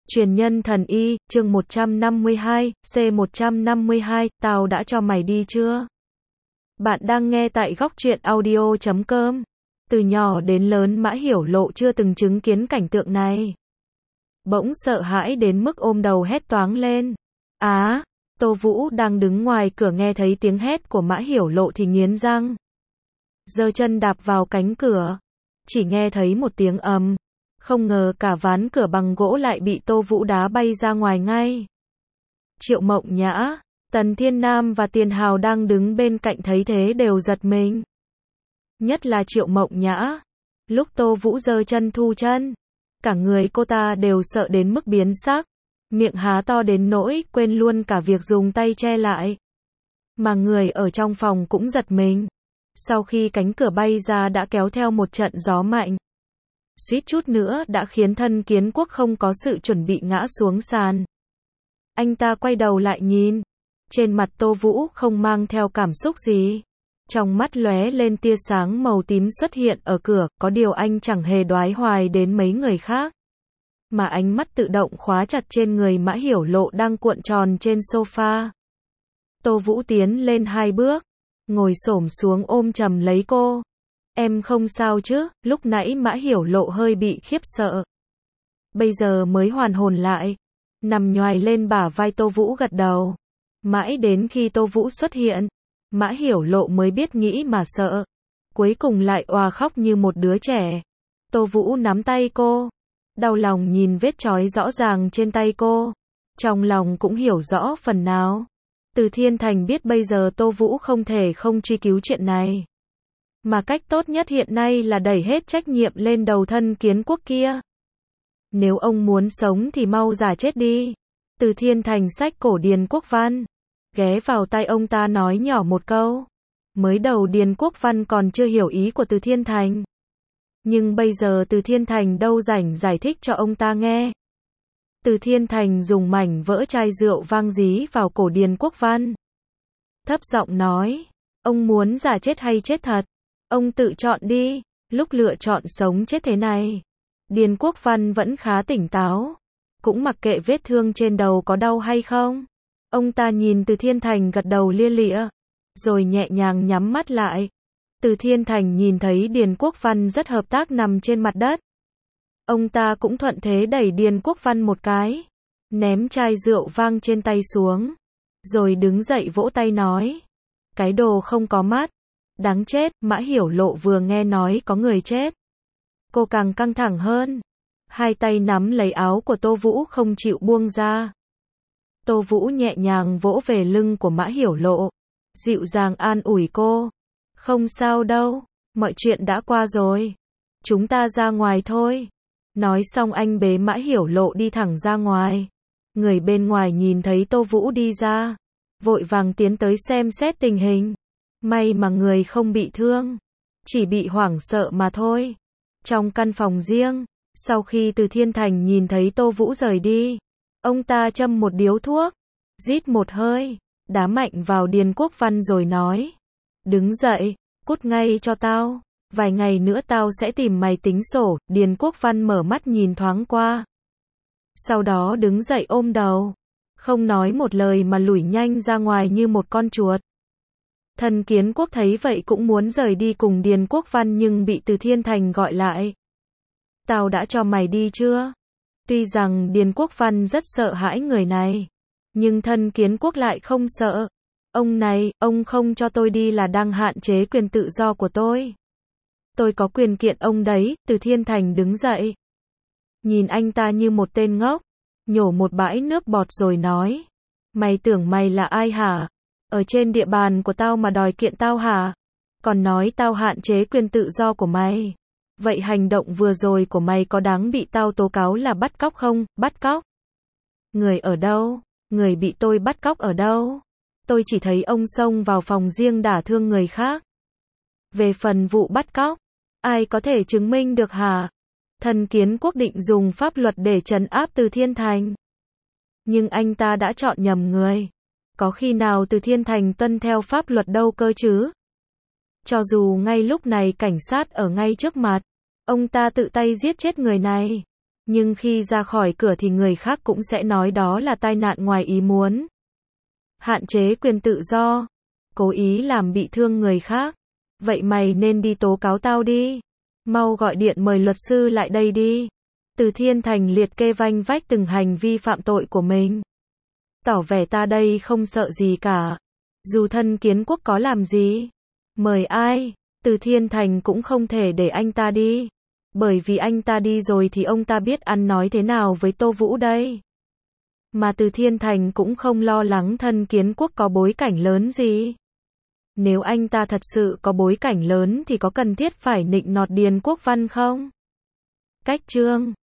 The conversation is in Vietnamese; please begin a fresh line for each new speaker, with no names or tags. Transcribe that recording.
Truyền nhân thần y, chương 152, C152, tao đã cho mày đi chưa? Bạn đang nghe tại góc truyện audio.com. Từ nhỏ đến lớn Mã Hiểu Lộ chưa từng chứng kiến cảnh tượng này. Bỗng sợ hãi đến mức ôm đầu hét toáng lên. Tô Vũ đang đứng ngoài cửa nghe thấy tiếng hét của Mã Hiểu Lộ thì nghiến răng. Giơ chân đạp vào cánh cửa. Chỉ nghe thấy một tiếng ầm. Không ngờ cả ván cửa bằng gỗ lại bị Tô Vũ đá bay ra ngoài ngay. Triệu Mộng Nhã, Tần Thiên Nam và Tiền Hào đang đứng bên cạnh thấy thế đều giật mình. Nhất là Triệu Mộng Nhã. Lúc Tô Vũ giơ chân thu chân, cả người cô ta đều sợ đến mức biến sắc. Miệng há to đến nỗi quên luôn cả việc dùng tay che lại. Mà người ở trong phòng cũng giật mình. Sau khi cánh cửa bay ra đã kéo theo một trận gió mạnh. Suýt chút nữa đã khiến Thân Kiến Quốc không có sự chuẩn bị ngã xuống sàn. Anh ta quay đầu lại nhìn. Trên mặt Tô Vũ không mang theo cảm xúc gì. Trong mắt lóe lên tia sáng màu tím xuất hiện ở cửa, có điều anh chẳng hề đoái hoài đến mấy người khác. Mà ánh mắt tự động khóa chặt trên người Mã Hiểu Lộ đang cuộn tròn trên sofa. Tô Vũ tiến lên 2 bước, ngồi xổm xuống ôm chầm lấy cô. Em không sao chứ? Lúc nãy Mã Hiểu Lộ hơi bị khiếp sợ. Bây giờ mới hoàn hồn lại. Nằm nhoài lên bả vai Tô Vũ gật đầu. Mãi đến khi Tô Vũ xuất hiện, Mã Hiểu Lộ mới biết nghĩ mà sợ. Cuối cùng lại òa khóc như một đứa trẻ. Tô Vũ nắm tay cô. Đau lòng nhìn vết chói rõ ràng trên tay cô. Trong lòng cũng hiểu rõ phần nào. Từ Thiên Thành biết bây giờ Tô Vũ không thể không truy cứu chuyện này. Mà cách tốt nhất hiện nay là đẩy hết trách nhiệm lên đầu Thân Kiến Quốc kia. Nếu ông muốn sống thì mau giả chết đi. Từ Thiên Thành xách cổ Điền Quốc Văn, ghé vào tai ông ta nói nhỏ một câu. Mới đầu Điền Quốc Văn còn chưa hiểu ý của Từ Thiên Thành. Nhưng bây giờ Từ Thiên Thành đâu rảnh giải thích cho ông ta nghe. Từ Thiên Thành dùng mảnh vỡ chai rượu vang dí vào cổ Điền Quốc Văn. Thấp giọng nói, ông muốn giả chết hay chết thật? Ông tự chọn đi, lúc lựa chọn sống chết thế này. Điền Quốc Văn vẫn khá tỉnh táo, cũng mặc kệ vết thương trên đầu có đau hay không. Ông ta nhìn Từ Thiên Thành gật đầu lia lịa, rồi nhẹ nhàng nhắm mắt lại. Từ Thiên Thành nhìn thấy Điền Quốc Văn rất hợp tác nằm trên mặt đất. Ông ta cũng thuận thế đẩy Điền Quốc Văn một cái, ném chai rượu vang trên tay xuống, rồi đứng dậy vỗ tay nói, cái đồ không có mắt. Đáng chết. Mã Hiểu Lộ vừa nghe nói có người chết, cô càng căng thẳng hơn. Hai tay nắm lấy áo của Tô Vũ không chịu buông ra. Tô Vũ nhẹ nhàng vỗ về lưng của Mã Hiểu Lộ, dịu dàng an ủi cô. Không sao đâu, mọi chuyện đã qua rồi. Chúng ta ra ngoài thôi. Nói xong anh bế Mã Hiểu Lộ đi thẳng ra ngoài. Người bên ngoài nhìn thấy Tô Vũ đi ra, vội vàng tiến tới xem xét tình hình. May mà người không bị thương, chỉ bị hoảng sợ mà thôi. Trong căn phòng riêng, sau khi Từ Thiên Thành nhìn thấy Tô Vũ rời đi, ông ta châm một điếu thuốc, rít một hơi, đá mạnh vào Điền Quốc Văn rồi nói, đứng dậy, cút ngay cho tao, vài ngày nữa tao sẽ tìm mày tính sổ. Điền Quốc Văn mở mắt nhìn thoáng qua, sau đó đứng dậy ôm đầu, không nói một lời mà lủi nhanh ra ngoài như một con chuột. Thân Kiến Quốc thấy vậy cũng muốn rời đi cùng Điền Quốc Văn nhưng bị Từ Thiên Thành gọi lại. Tao đã cho mày đi chưa? Tuy rằng Điền Quốc Văn rất sợ hãi người này, nhưng Thân Kiến Quốc lại không sợ. Ông này, ông không cho tôi đi là đang hạn chế quyền tự do của tôi. Tôi có quyền kiện ông đấy. Từ Thiên Thành đứng dậy, nhìn anh ta như một tên ngốc, nhổ một bãi nước bọt rồi nói, mày tưởng mày là ai hả? Ở trên địa bàn của tao mà đòi kiện tao hả? Còn nói tao hạn chế quyền tự do của mày. Vậy hành động vừa rồi của mày có đáng bị tao tố cáo là bắt cóc không? Bắt cóc? Người ở đâu? Người bị tôi bắt cóc ở đâu? Tôi chỉ thấy ông xông vào phòng riêng đả thương người khác. Về phần vụ bắt cóc, ai có thể chứng minh được hả? Thân Kiến Quốc định dùng pháp luật để trấn áp Từ Thiên Thành. Nhưng anh ta đã chọn nhầm người. Có khi nào Từ Thiên Thành tuân theo pháp luật đâu cơ chứ? Cho dù ngay lúc này cảnh sát ở ngay trước mặt, ông ta tự tay giết chết người này, Nhưng khi ra khỏi cửa thì người khác cũng sẽ nói đó là tai nạn ngoài ý muốn. Hạn chế quyền tự do. Cố ý làm bị thương người khác. Vậy mày nên đi tố cáo tao đi. Mau gọi điện mời luật sư lại đây đi. Từ Thiên Thành liệt kê vanh vách từng hành vi phạm tội của mình. Tỏ vẻ ta đây không sợ gì cả. Dù thân Kiến Quốc có làm gì, mời ai, Từ Thiên Thành cũng không thể để anh ta đi. Bởi vì anh ta đi rồi thì ông ta biết ăn nói thế nào với Tô Vũ đây. Mà Từ Thiên Thành cũng không lo lắng thân Kiến Quốc có bối cảnh lớn gì. Nếu anh ta thật sự có bối cảnh lớn thì có cần thiết phải nịnh nọt Điền Quốc Văn không? Cách chương